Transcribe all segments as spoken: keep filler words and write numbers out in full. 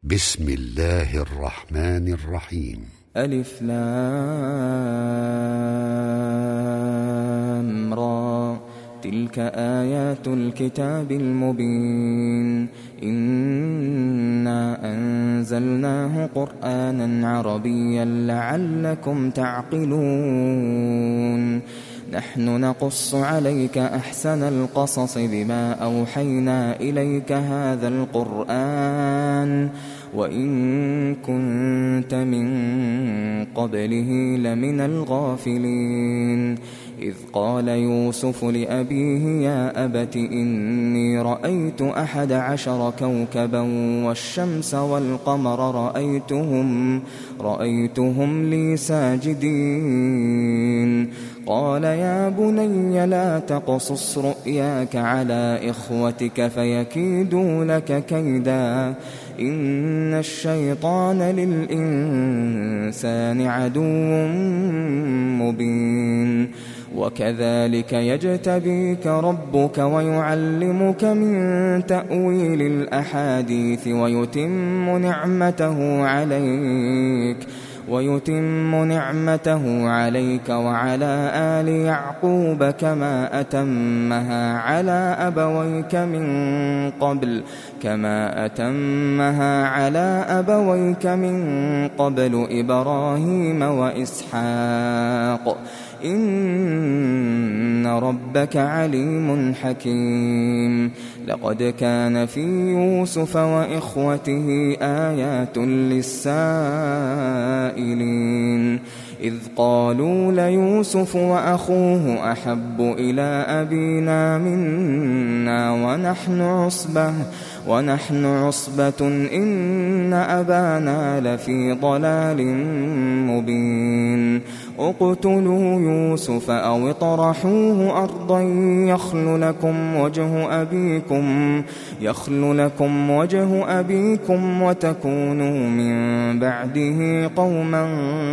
بسم الله الرحمن الرحيم. ألف لام را، تلك آيات الكتاب المبين. إنا أنزلناه قرآنا عربيا لعلكم تعقلون. نحن نقص عليك أحسن القصص بما أوحينا إليك هذا القرآن وإن كنت من قبله لمن الغافلين. إذ قال يوسف لأبيه يا أبت إني رأيت أحد عشر كوكبا والشمس والقمر رأيتهم, رأيتهم لي ساجدين. قال يا بني لا تقصص رؤياك على إخوتك فيكيدوا لك كيدا إن الشيطان للإنسان عدو مبين. وكذلك يجتبيك ربك ويعلمك من تأويل الأحاديث ويتم نعمته عليك ويتم نعمته عليك وعلى آل يعقوب كما أتمها على أبويك من قبل كما أتمها على أبويك من قبل إبراهيم وإسحاق إن ربك عليم حكيم. لقد كان في يوسف وإخوته آيات للسائلين إذ قالوا ليوسف وأخوه أحب إلى أبينا منا ونحن عصبة ونحن عصبة إن أبانا لفي ضلال مبين. اقتلوا يوسف أو اطرحوه أرضا يخل لكم وجه أبيكم يخل لكم وجه أبيكم وتكونوا من بعده قوما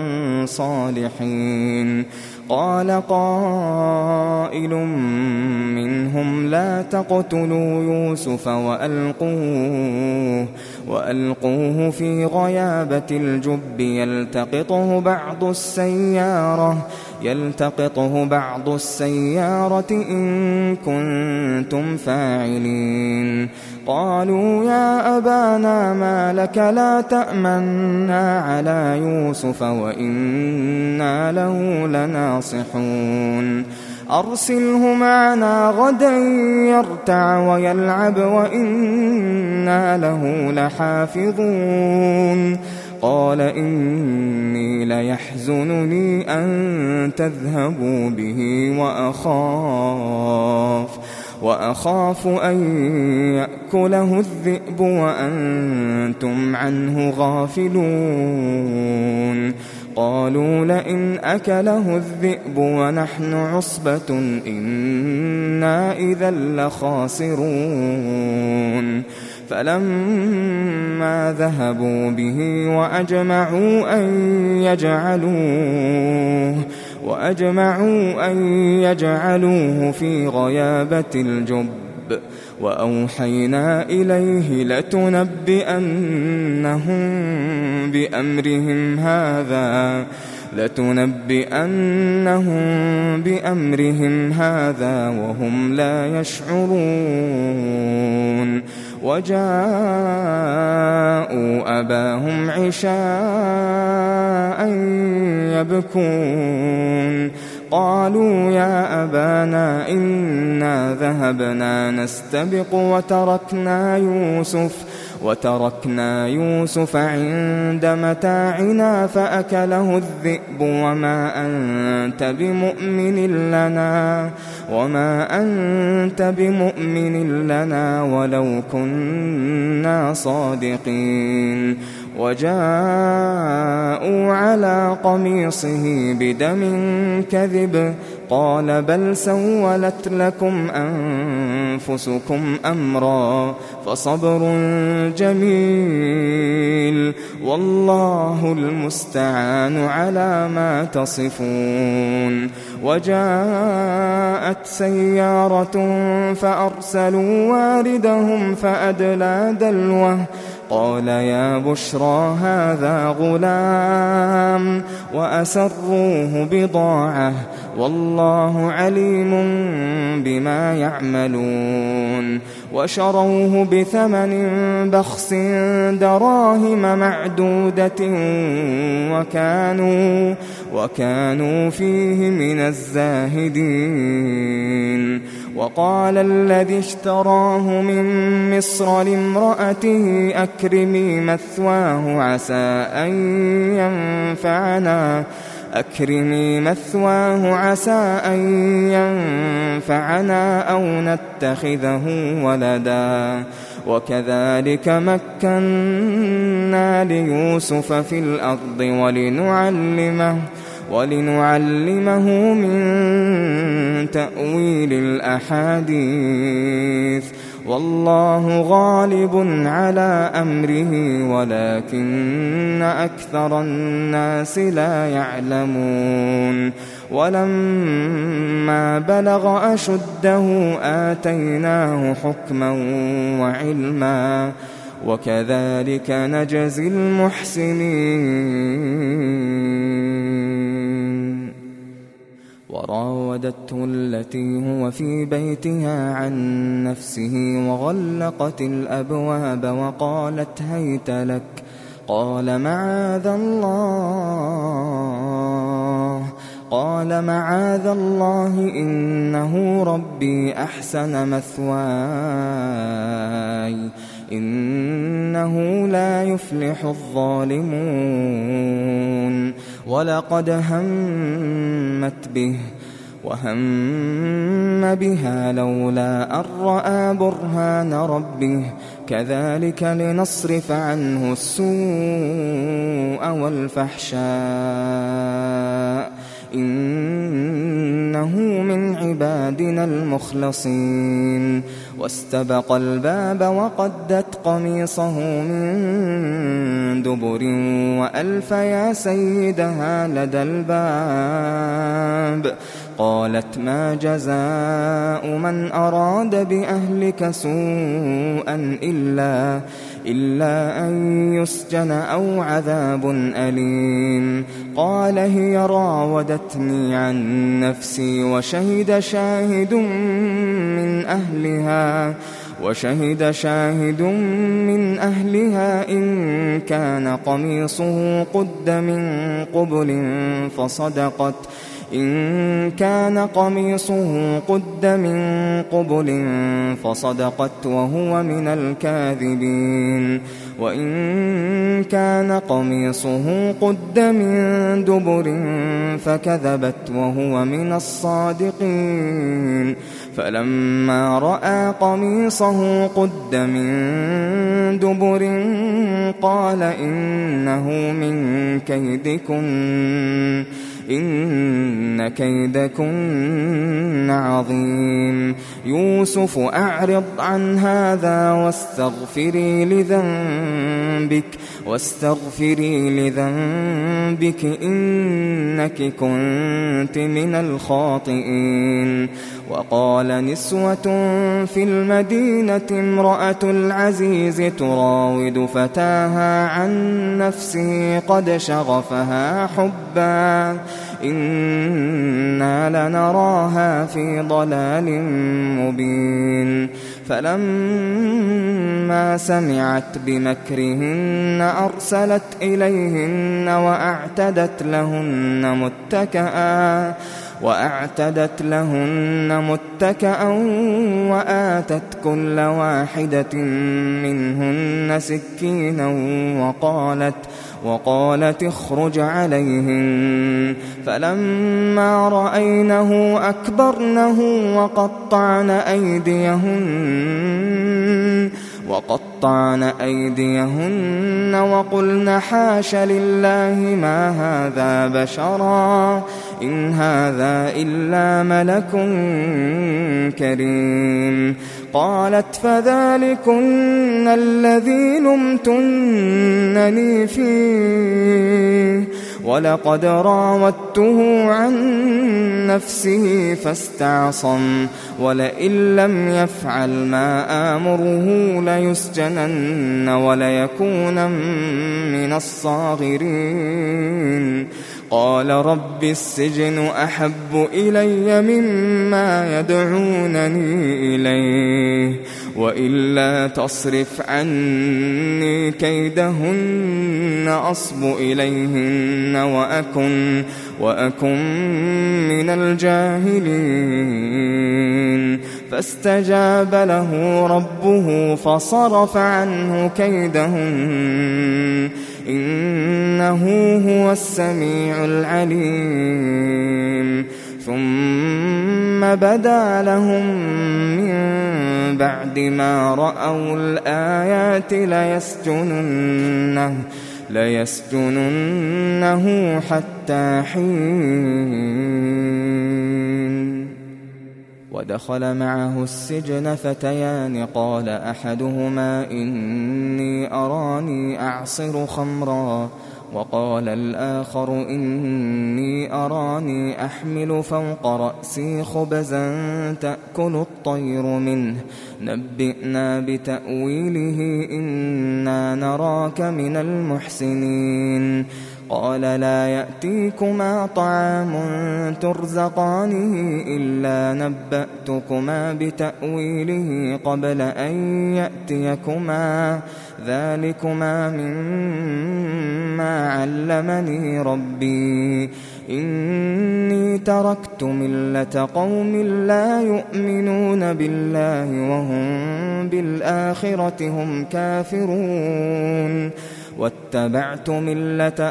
صالحين. قال قائل منهم لا تقتلوا يوسف وألقوه, وألقوه في غيابة الجب يلتقطه بعض السيارة يلتقطه بعض السيارة إن كنتم فاعلين. قالوا يا أبانا ما لك لا تأمنا على يوسف وإنا له لناصحون. أرسله معنا غدا يرتع ويلعب وإنا له لحافظون. قال إني ليحزنني أن تذهبوا به وأخاف وأخاف أن يأكله الذئب وأنتم عنه غافلون. قالوا لئن أكله الذئب ونحن عصبة إنا إذا لخاسرون. فلما ذهبوا به وأجمعوا أن يجعلوه وأجمعوا أن يجعلوه في غيابة الجب وأوحينا إليه لتنبئنهم بأمرهم هذا لتنبئنهم بأمرهم هذا وهم لا يشعرون. وجاءوا أباهم عشاء يبكون. قالوا يا أبانا إنا ذهبنا نستبق وتركنا يوسف وتركنا يوسف عند متاعنا فأكله الذئب وما أنت بمؤمن لنا وما أنت بمؤمن لنا ولو كنا صادقين. وجاءوا على قميصه بدم كذب قال بل سولت لكم أنفسكم أمرا فصبر جميل والله المستعان على ما تصفون. وجاءت سيارة فأرسلوا واردهم فأدلى دلوه قال يا بشرى هذا غلام وأسروه بضاعة والله عليم بما يعملون وشروه بثمن بخس دراهم معدودة وكانوا, وكانوا فيه من الزاهدين. وقال الذي اشتراه من مصر لامرأته أكرمي مثواه عسى أن ينفعنا أكرمي مثواه عسى أن ينفعنا أو نتخذه ولدا وكذلك مكنا ليوسف في الأرض ولنعلمه ولنعلمه من تأويل الأحاديث والله غالب على أمره ولكن أكثر الناس لا يعلمون. ولما بلغ أشده آتيناه حكما وعلما وكذلك نجزي المحسنين. وراودته التي هو في بيتها عن نفسه وغلقت الأبواب وقالت هيت لك قال معاذ الله قال معاذ الله إنه ربي أحسن مثواي إنه لا يفلح الظالمون. ولقد همت به وهم بها لولا أن رأى برهان ربه كذلك لنصرف عنه السوء والفحشاء إنه من عبادنا المخلصين. واستبق الباب وقدت قميصه من دبر وألف يا سيدها لدى الباب قالت ما جزاء من أراد بأهلك سوءا إلا إلا أن يسجن أو عذاب أليم. قال هي راودتني عن نفسي وشهد شاهد من أهلها وشهد شاهد من أهلها إن كان قميصه قد من قبل فصدقت إن كان قميصه قد من قبل فصدقت وهو من الكاذبين وإن كان قميصه قد من دبر فكذبت وهو من الصادقين. فلما رأى قميصه قد من دبر قال إنه من كيدكن إن كيدكن عظيم. يوسف أعرض عن هذا واستغفري لذنبك واستغفري لذنبك إنك كنت من الخاطئين. وقال نسوة في المدينة امرأة العزيز تراود فتاها عن نفسه قد شغفها حبا إنا لنراها في ضلال مبين. فلما سمعت بمكرهن أرسلت إليهن وأعتدت لهن متكئا وأعتدت لهن متكئا وآتت كل واحدة منهن سكينا وقالت وقالت اخرج عليهن. فلما رأينه أكبرنه وقطعن أيديهن وقطعن أيديهن وقلن حاش لله ما هذا بشرا إن هذا إلا ملك كريم. قالت فذلكن الذي لمتنني فيه ولقد راودته عن نفسه فاستعصم ولئن لم يفعل ما آمره ليسجنن وليكون من الصاغرين قال رب السجن أحب إلي مما يدعونني إليه وإلا تصرف عني كيدهن أصب إليهن وأكن, وأكن من الجاهلين فاستجاب له ربه فصرف عنه كيدهن إنه هو السميع العليم ثم بدا لهم من بعد ما رأوا الآيات ليسجننه, ليسجننه حتى حين ودخل معه السجن فتيان قال أحدهما إني أراني أعصر خمرا وقال الآخر إني أراني أحمل فوق رأسي خبزا تأكل الطير منه نبئنا بتأويله إنا نراك من المحسنين قال لا يأتيكما طعام ترزقانه إلا نبأتكما بتأويله قبل أن يأتيكما ذلكما مما علمني ربي إني تركت ملة قوم لا يؤمنون بالله وهم بالآخرة هم كافرون واتبعت ملة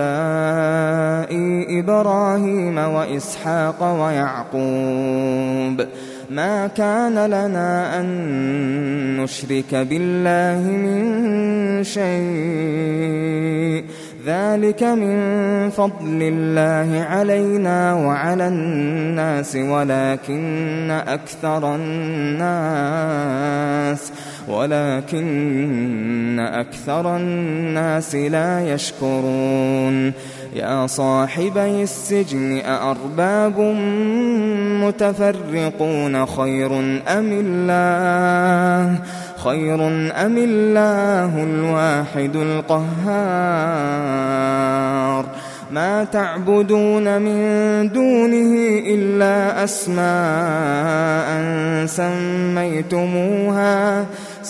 آبائي إبراهيم وإسحاق ويعقوب ما كان لنا أن نشرك بالله من شيء ذلك من فضل الله علينا وعلى الناس ولكن أكثر الناس ولكن أكثر الناس لا يشكرون يا صاحبي السجن أأرباب متفرقون خير أم الله خير أم الله الواحد القهار ما تعبدون من دونه إلا أسماء سميتموها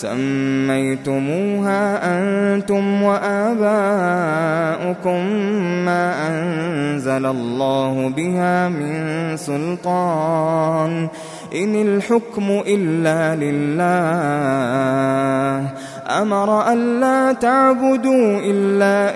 سميتموها أنتم وآباؤكم ما أنزل الله بها من سلطان إن الحكم إلا لله أمر ألا تعبدوا إلا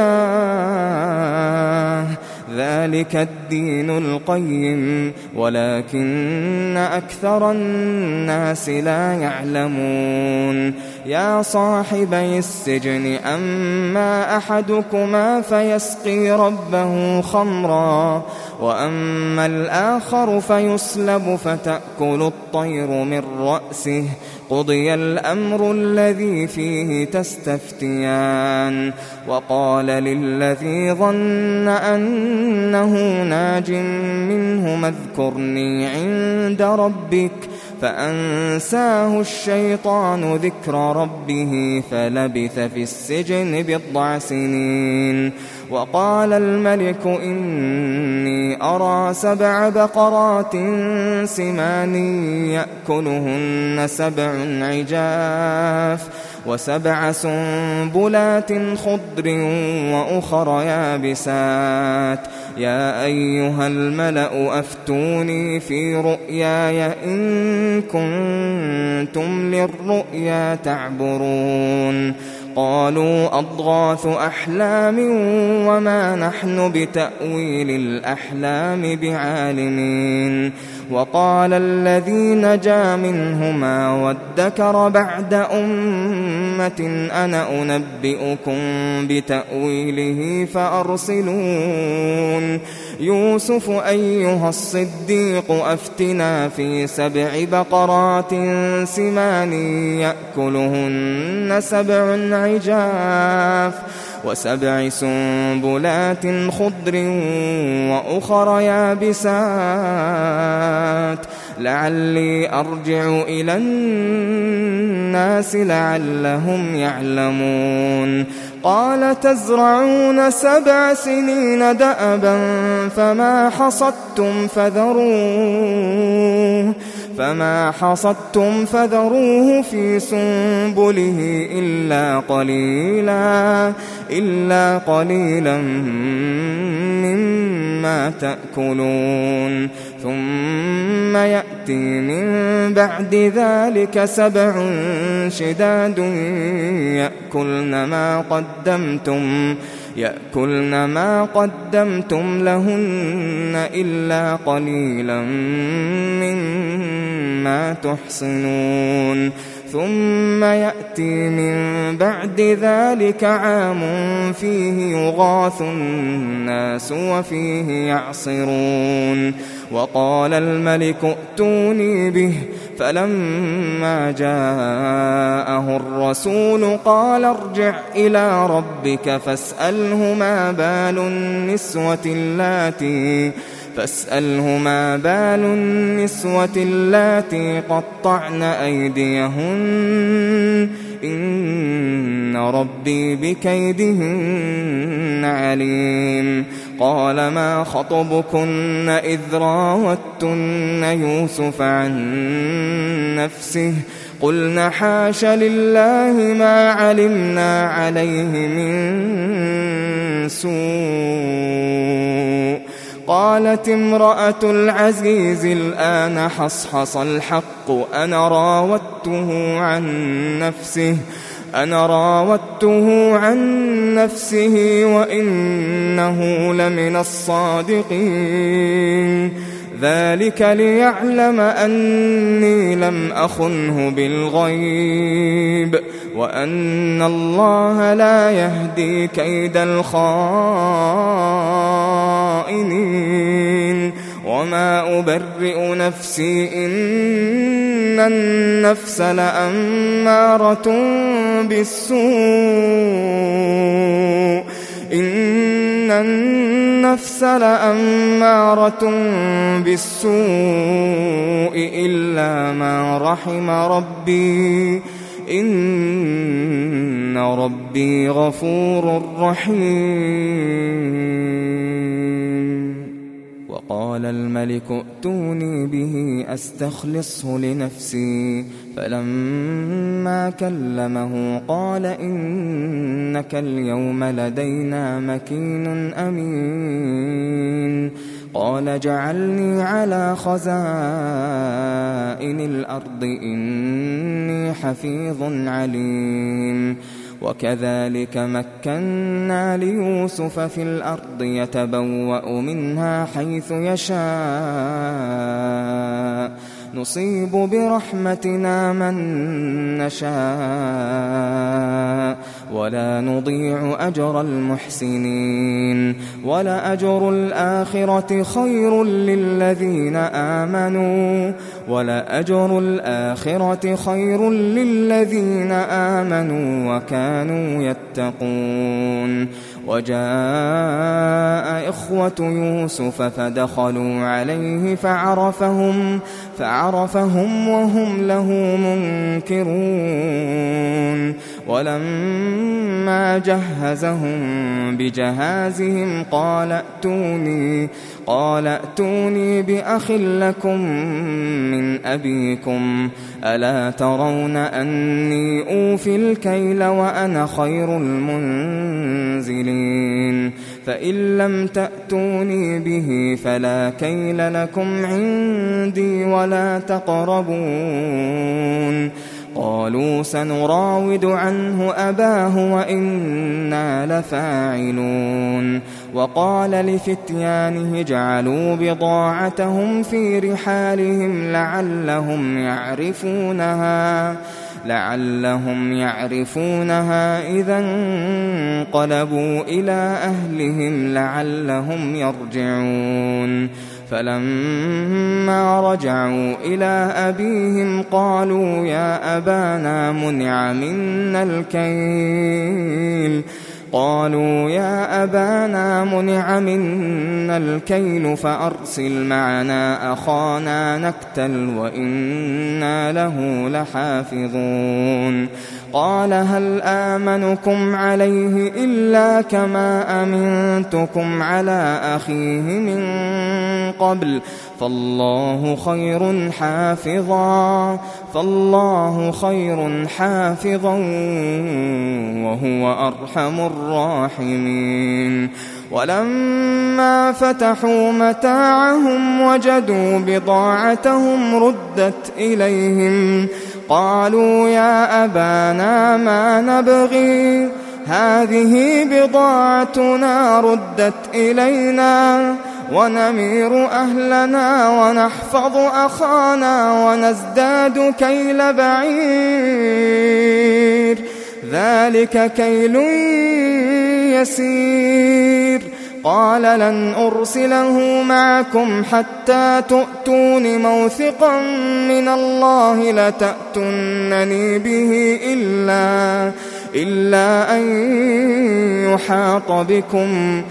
إياه ذلك الدين القيم ولكن أكثر الناس لا يعلمون يا صاحبي السجن أما أحدكما فيسقي ربه خمرا وأما الآخر فيصلب فتأكل الطير من رأسه قضي الأمر الذي فيه تستفتيان وقال للذي ظن أنه ناج منه اذكرني عند ربك فأنساه الشيطان ذكر ربه فلبث في السجن بضع سنين وقال الملك إني أرى سبع بقرات سمان يأكلهن سبع عجاف وسبع سنبلات خضر وأخر يابسات يا أيها الملأ أفتوني في رؤياي إن كنتم للرؤيا تعبرون قالوا أضغاث أحلام وما نحن بتأويل الأحلام بعالمين وقال الذي نجا منهما وادكر بعد أمة أنا أنبئكم بتأويله فأرسلون يوسف أيها الصديق أفتنا في سبع بقرات سمان يأكلهن سبع عجاف وسبع سنبلات خضر وأخر يابسات لعلي أرجع إلى الناس لعلهم يعلمون قال تزرعون سبع سنين دأبا فما حصدتم فذروه فما حصدتم فذروه في سنبله إلا قليلا إلا قليلا مما تأكلون ثم يأتي من بعد ذلك سبع شداد يأكلن ما قدمتم يأكلن ما قدمتم لهن إلا قليلا مما تحصنون ثم يأتي من بعد ذلك عام فيه يغاث الناس وفيه يعصرون وقال الملك ائتوني به فلما جاءه الرسول قال ارجع إلى ربك فاسأله ما بال النسوة اللاتي فاسأله ما بال النسوة اللاتي قطعن أيديهن إن ربي بكيدهن عليم قال ما خطبكن إذ راوتن يوسف عن نفسه قلنا حاش لله ما علمنا عليه من سوء قالت امرأة العزيز الآن حصحص الحق أنا راودته عن نفسه أنا راودته عن نفسه وإنه لمن الصادقين ذلك ليعلم أني لم أخنه بالغيب وأن الله لا يهدي كيد الخائنين وما أبرئ نفسي إن النفس لأمارة بالسوء إن النفس لأمارة بالسوء إلا ما رحم ربي إن ربي غفور رحيم وقال الملك ائتوني به أستخلصه لنفسي فلما كلمه قال إنك اليوم لدينا مكين أمين قال جعلني على خزائن الأرض إني حفيظ عليم وكذلك مكنا ليوسف في الأرض يتبوأ منها حيث يشاء نصيب برحمتنا من نشاء ولا نضيع أجر المحسنين ولأجر الآخرة خير للذين آمنوا ولأجر الآخرة خير للذين آمنوا وكانوا يتقون وجاء إخوة يوسف فدخلوا عليه فعرفهم فعرفهم وهم له منكرون ولما جهزهم بجهازهم قال ائتوني قال ائتوني بأخ لكم من أبيكم ألا ترون أني أوفي الكيل وأنا خير المنزلين فإن لم تأتوني به فلا كيل لكم عندي ولا تقربون قالوا سنراود عنه أباه وإنا لفاعلون وقال لفتيانه اجعلوا بضاعتهم في رحالهم لعلهم يعرفونها لعلهم يعرفونها إذا انقلبوا إلى أهلهم لعلهم يرجعون فلما رجعوا إلى أبيهم قالوا يا أبانا منع منا الكيل قالوا يا أبانا منع منا الكيل فأرسل معنا أخانا نكتل وإنا له لحافظون قال هل آمنكم عليه إلا كما أمنتكم على أخيه من قبل فالله خير حافظا فالله خير حافظا وهو أرحم الراحمين ولما فتحوا متاعهم وجدوا بضاعتهم ردت إليهم قالوا يا أبانا ما نبغي هذه بضاعتنا ردت إلينا ونمير أهلنا ونحفظ أخانا ونزداد كيل بعير ذلك كيل يسير قال لن أرسله معكم حتى تؤتون موثقا من الله لتأتونني به إلا, إلا أن يحاط بكم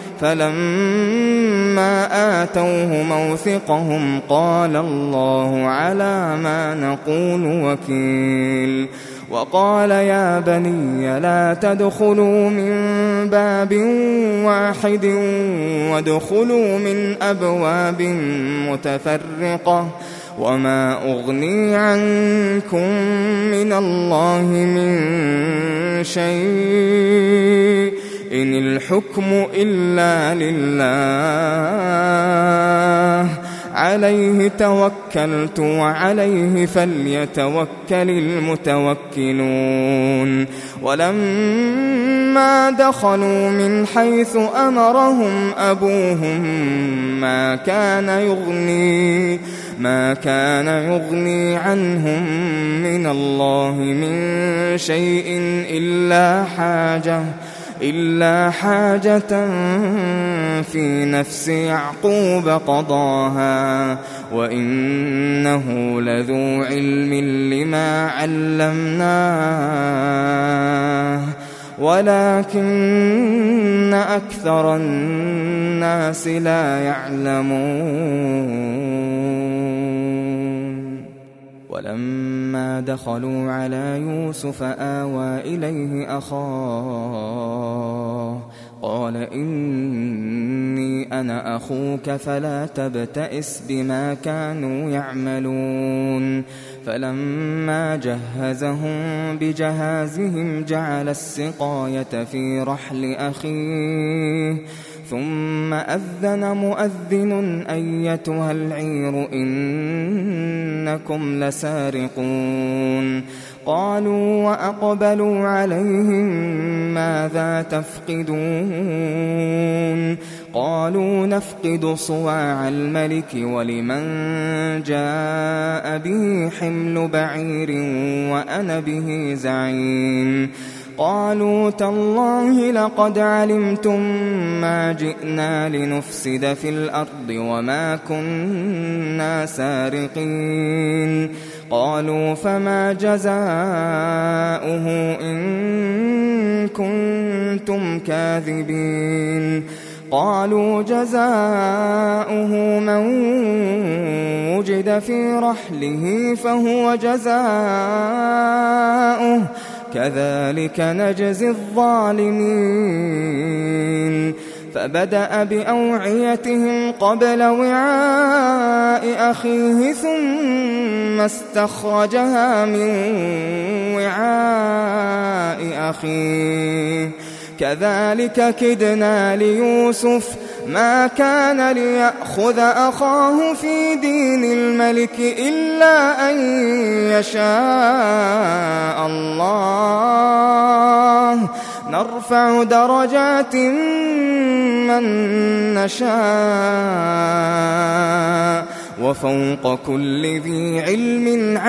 فلما آتوه موثقهم قال الله على ما نقول وكيل وقال يا بني لا تدخلوا من باب واحد وادخلوا من أبواب متفرقة وما أغني عنكم من الله من شيء إن الحكم إلا لله عليه توكلت وعليه فليتوكل المتوكلون ولما دخلوا من حيث أمرهم أبوهم ما كان يغني ما كان يغني عنهم من الله من شيء إلا حاجة إلا حاجة في نفس يعقوب قضاها وإنه لذو علم لما علمناه ولكن أكثر الناس لا يعلمون ولما دخلوا على يوسف آوى إليه أخاه قال إني أنا أخوك فلا تبتئس بما كانوا يعملون فلما جهزهم بجهازهم جعل السقاية في رحل أخيه ثم أذن مؤذن أيتها العير إنكم لسارقون قالوا وأقبلوا عليهم ماذا تفقدون قالوا نفقد صواع الملك ولمن جاء به حمل بعير وأنا به زعيم قالوا تالله لقد علمتم ما جئنا لنفسد في الأرض وما كنا سارقين قالوا فما جزاؤه إن كنتم كاذبين قالوا جزاؤه من وجد في رحله فهو جزاؤه كذلك نجزي الظالمين فبدأ بأوعيتهم قبل وعاء أخيه ثم استخرجها من وعاء أخيه كذلك كدنا ليوسف ما كان ليأخذ أخاه في دين الملك إلا أن يشاء الله نرفع درجات من نشاء وفوق كل ذي علم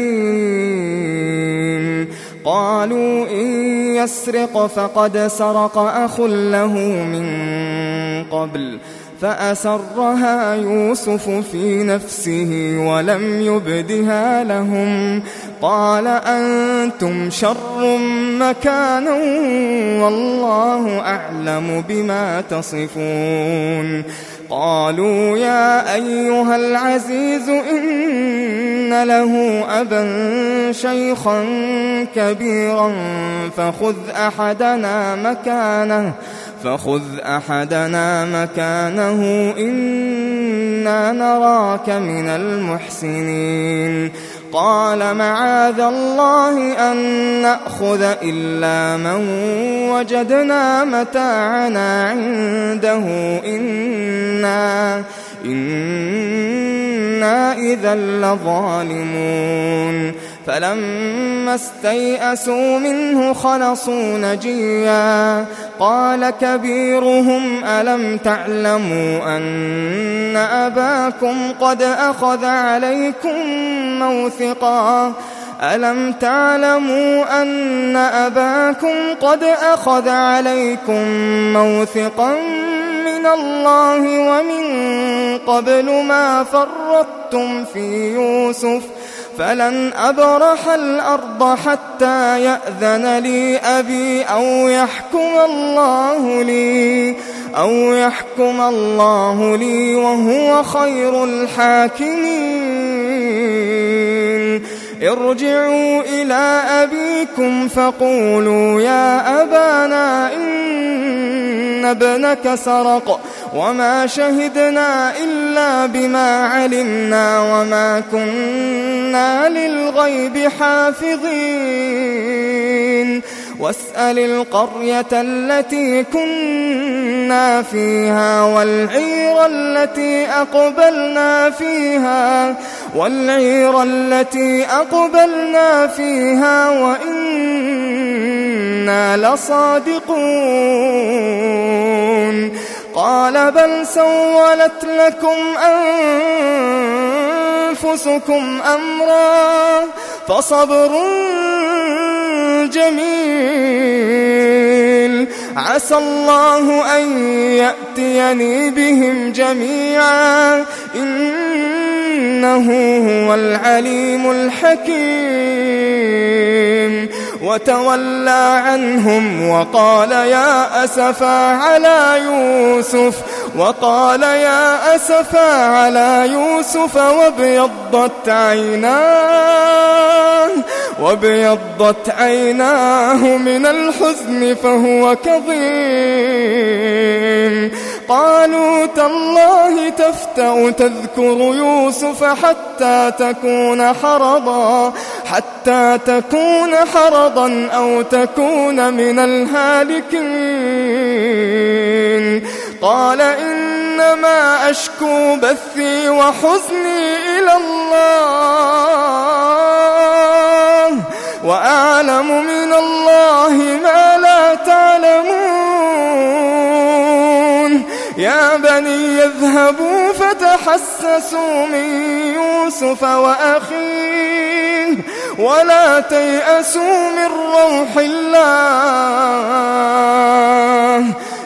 عليم قالوا إن يسرق فقد سرق أخ له من قبل فأسرها يوسف في نفسه ولم يبدها لهم قال أنتم شر مكانا والله أعلم بما تصفون. قالوا يا أيها العزيز إن له أبا شيخا كبيرا فخذ أحدنا مكانه فخذ أحدنا مكانه إنا نراك من المحسنين. قال معاذ الله أن نأخذ إلا من وجدنا متاعنا عنده إنا, إنا إذا لظالمون. فلما استيئسوا منه خلصوا نجيا قال كبيرهم ألم تعلموا أن أباكم قد أخذ عليكم موثقا ألم تعلموا أن أباكم قد أخذ عليكم موثقا من الله ومن قبل ما فرطتم في يوسف فلن أبرح الأرض حتى يأذن لي أبي أو يحكم الله لي أو يحكم الله لي وهو خير الحاكمين. ارجعوا إلى أبيكم فقولوا يا أبانا إن ابنك سرق وما شهدنا إلا بما علمنا وما كنا للغيب حافظين. واسأل القرية التي كنا فيها والعير التي أقبلنا فيها والعير التي أقبلنا فيها وإنا لصادقون. قال بل سولت لكم أنفسكم أمرا فصبر جميل عسى الله أن يأتيني بهم جميعا إنه هو العليم الحكيم. وتولى عنهم وقال يا أسفا على يوسف وقال يا أسفا على يوسف وابيضت عيناه وابيضت عيناه من الحزن فهو كظيم. قالوا تالله تفتأ تذكر يوسف حتى تكون حرضا حتى تكون حرضا أو تكون من الهالكين. قال إنما أشكو بثي وحزني إلى الله وأعلم من الله ما لا تعلمون. يا بني يذهبوا فتحسسوا من يوسف وأخيه ولا تيأسوا من روح الله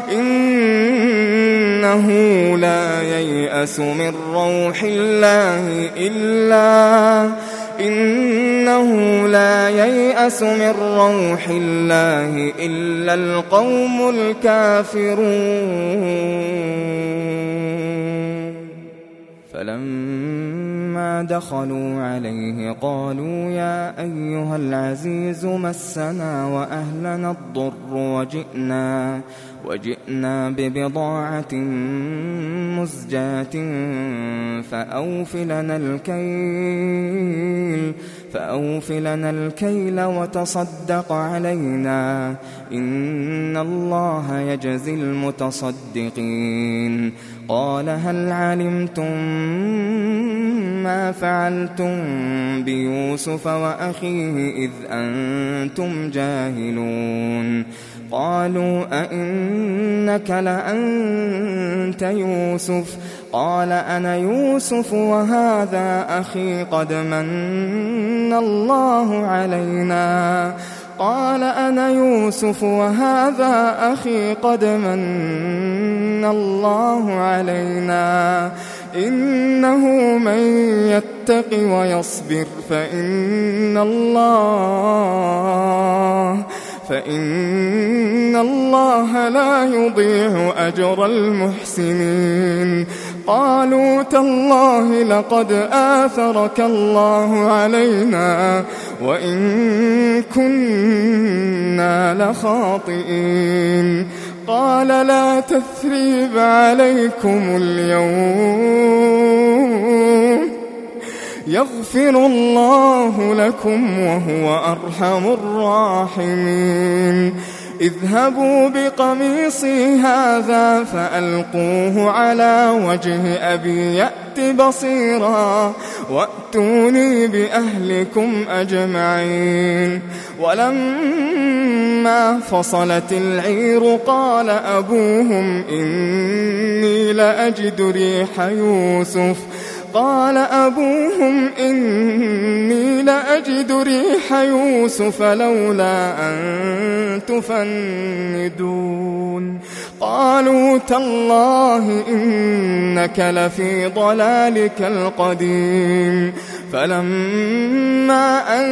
إنه لا ييأس من روح الله إلا إنه لا ييأس من روح الله إلا القوم الكافرون. فلما دخلوا عليه قالوا يا أيها العزيز مسنا وأهلنا الضر وجئنا وجئنا ببضاعة مزجاة فأوف لنا الكيل فأوف لنا الكيل وتصدق علينا إن الله يجزي المتصدقين. قال هل علمتم ما فعلتم بيوسف وأخيه إذ أنتم جاهلون؟ قالوا أئنك لأنت يوسف؟ قال أنا يوسف وهذا أخي قد من الله علينا قال أنا يوسف وهذا أخي قد من الله علينا إنه من يتق ويصبر فإن الله فإن الله لا يضيع أجر المحسنين. قالوا تالله لقد آثرك الله علينا وإن كنا لخاطئين. قال لا تثريب عليكم اليوم يغفر الله لكم وهو أرحم الراحمين. اذهبوا بقميصي هذا فألقوه على وجه أبي يأت بصيرا وأتوني بأهلكم أجمعين. ولما فصلت العير قال أبوهم إني لأجد ريح يوسف قال أبوهم إني لأجد ريح يوسف لولا أن تفندون. قالوا تالله إنك لفي ضلالك القديم. فلما أن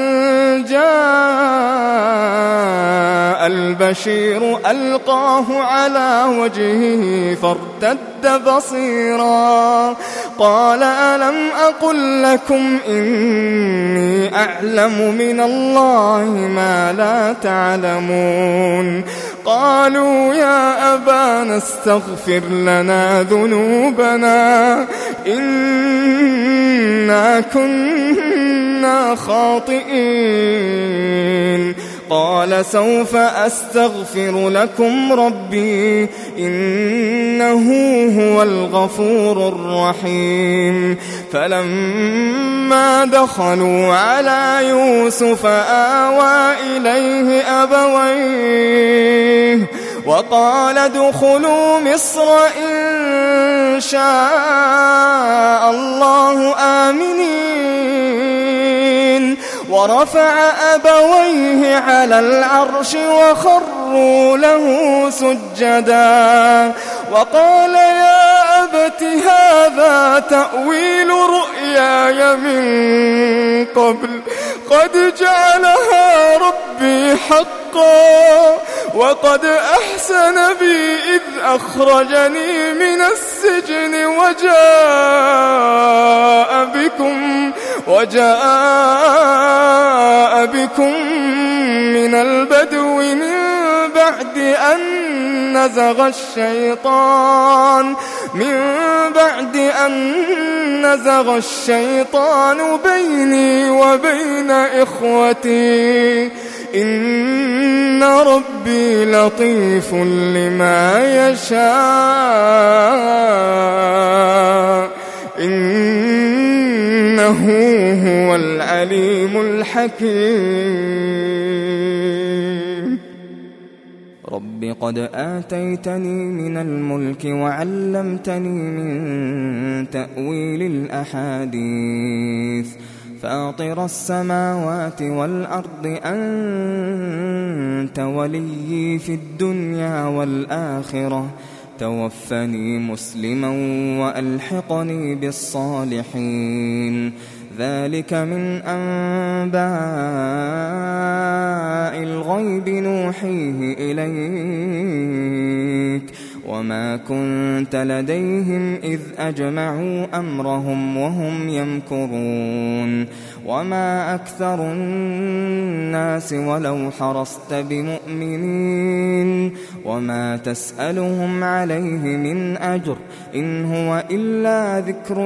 جاء البشير ألقاه على وجهه فارتد بصيرا قال ألم أقل لكم إني أعلم من الله ما لا تعلمون. قالوا يا أبانا استغفر لنا ذنوبنا إنا كنا خاطئين. قال سوف أستغفر لكم ربي إنه هو الغفور الرحيم. فلما دخلوا على يوسف آوى إليه أبويه وقال ادخلوا مصر إن شاء الله آمنين. ورفع أبويه على العرش وخروا له سجدا وقال يا أبت هذا تأويل رؤياي من قبل قد جعلها ربي حقا وقد أحسن بي إذ أخرجني من السجن وجاء بكم وجاء بكم من البدو من بعد أن نزغ الشيطان من بعد أن نزغ الشيطان بيني وبين إخوتي إن ربي لطيف لما يشاء إنه هو العليم الحكيم. رب قد آتيتني من الملك وعلمتني من تأويل الأحاديث فاطر السماوات والأرض أنت وليي في الدنيا والآخرة توفني مسلما وألحقني بالصالحين. ذلك من أنباء الغيب نوحيه إليك وما كنت لديهم إذ أجمعوا أمرهم وهم يمكرون. وما أكثر الناس ولو حرصت بمؤمنين وما تسألهم عليه من أجر إن هو إلا ذكر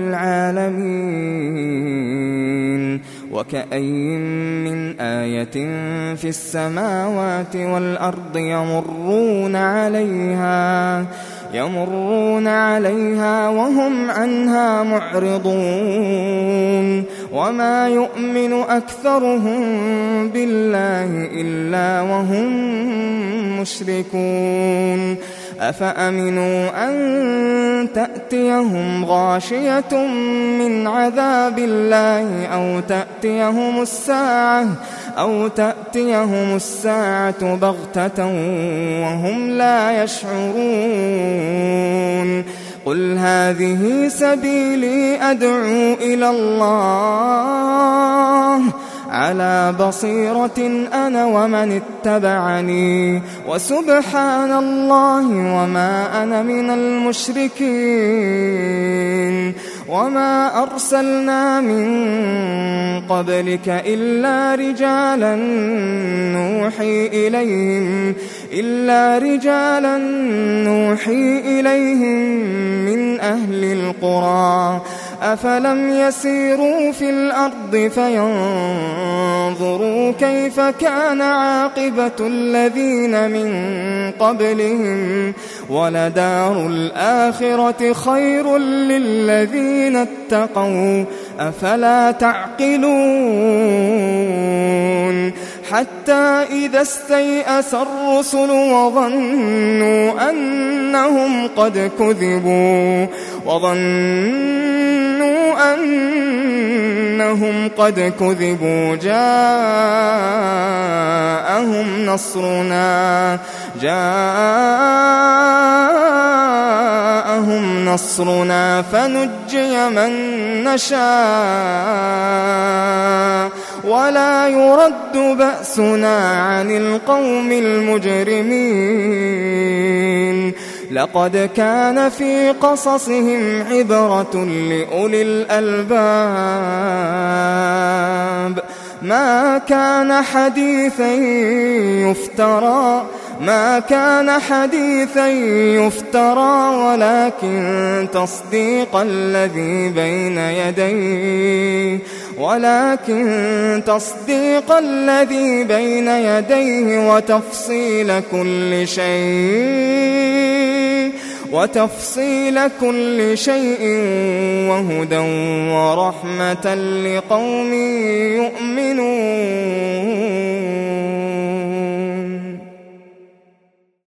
للعالمين. وكأين من آية في السماوات والأرض يمرون عليها يمرون عليها وهم عنها معرضون. وما يؤمن أكثرهم بالله إلا وهم مشركون. أفأمنوا أن تأتيهم غاشية من عذاب الله أو تأتيهم الساعة أو تأتيهم الساعة بغتة وهم لا يشعرون. قل هذه سبيلي أدعو إلى الله على بصيرة أنا ومن اتبعني وسبحان الله وما أنا من المشركين وما أرسلنا من قبلك إلا رجالا نوحي إليهم إلا رجالا نوحي إليهم من أهل القرى أفلم يسيروا في الأرض فينظروا كيف كان عاقبة الذين من قبلهم ولدار الآخرة خير للذين اتقوا أفلا تعقلون حتى إذا استيأس الرسل وظنوا أنهم قد كذبوا وظنوا أنهم قد كذبوا جاءهم نصرنا جاءهم نصرنا فنجي من نشاء ولا يرد بأسنا عن القوم المجرمين لقد كان في قصصهم عبرة لأولي الألباب ما كان حديثا يفترى ما كان حديثا يفترى ولكن تصديق الذي بين يديه ولكن تصديق الذي بين يديه وتفصيل كل شيء وتفصيل كل شيء وهدى ورحمة لقوم يؤمنون.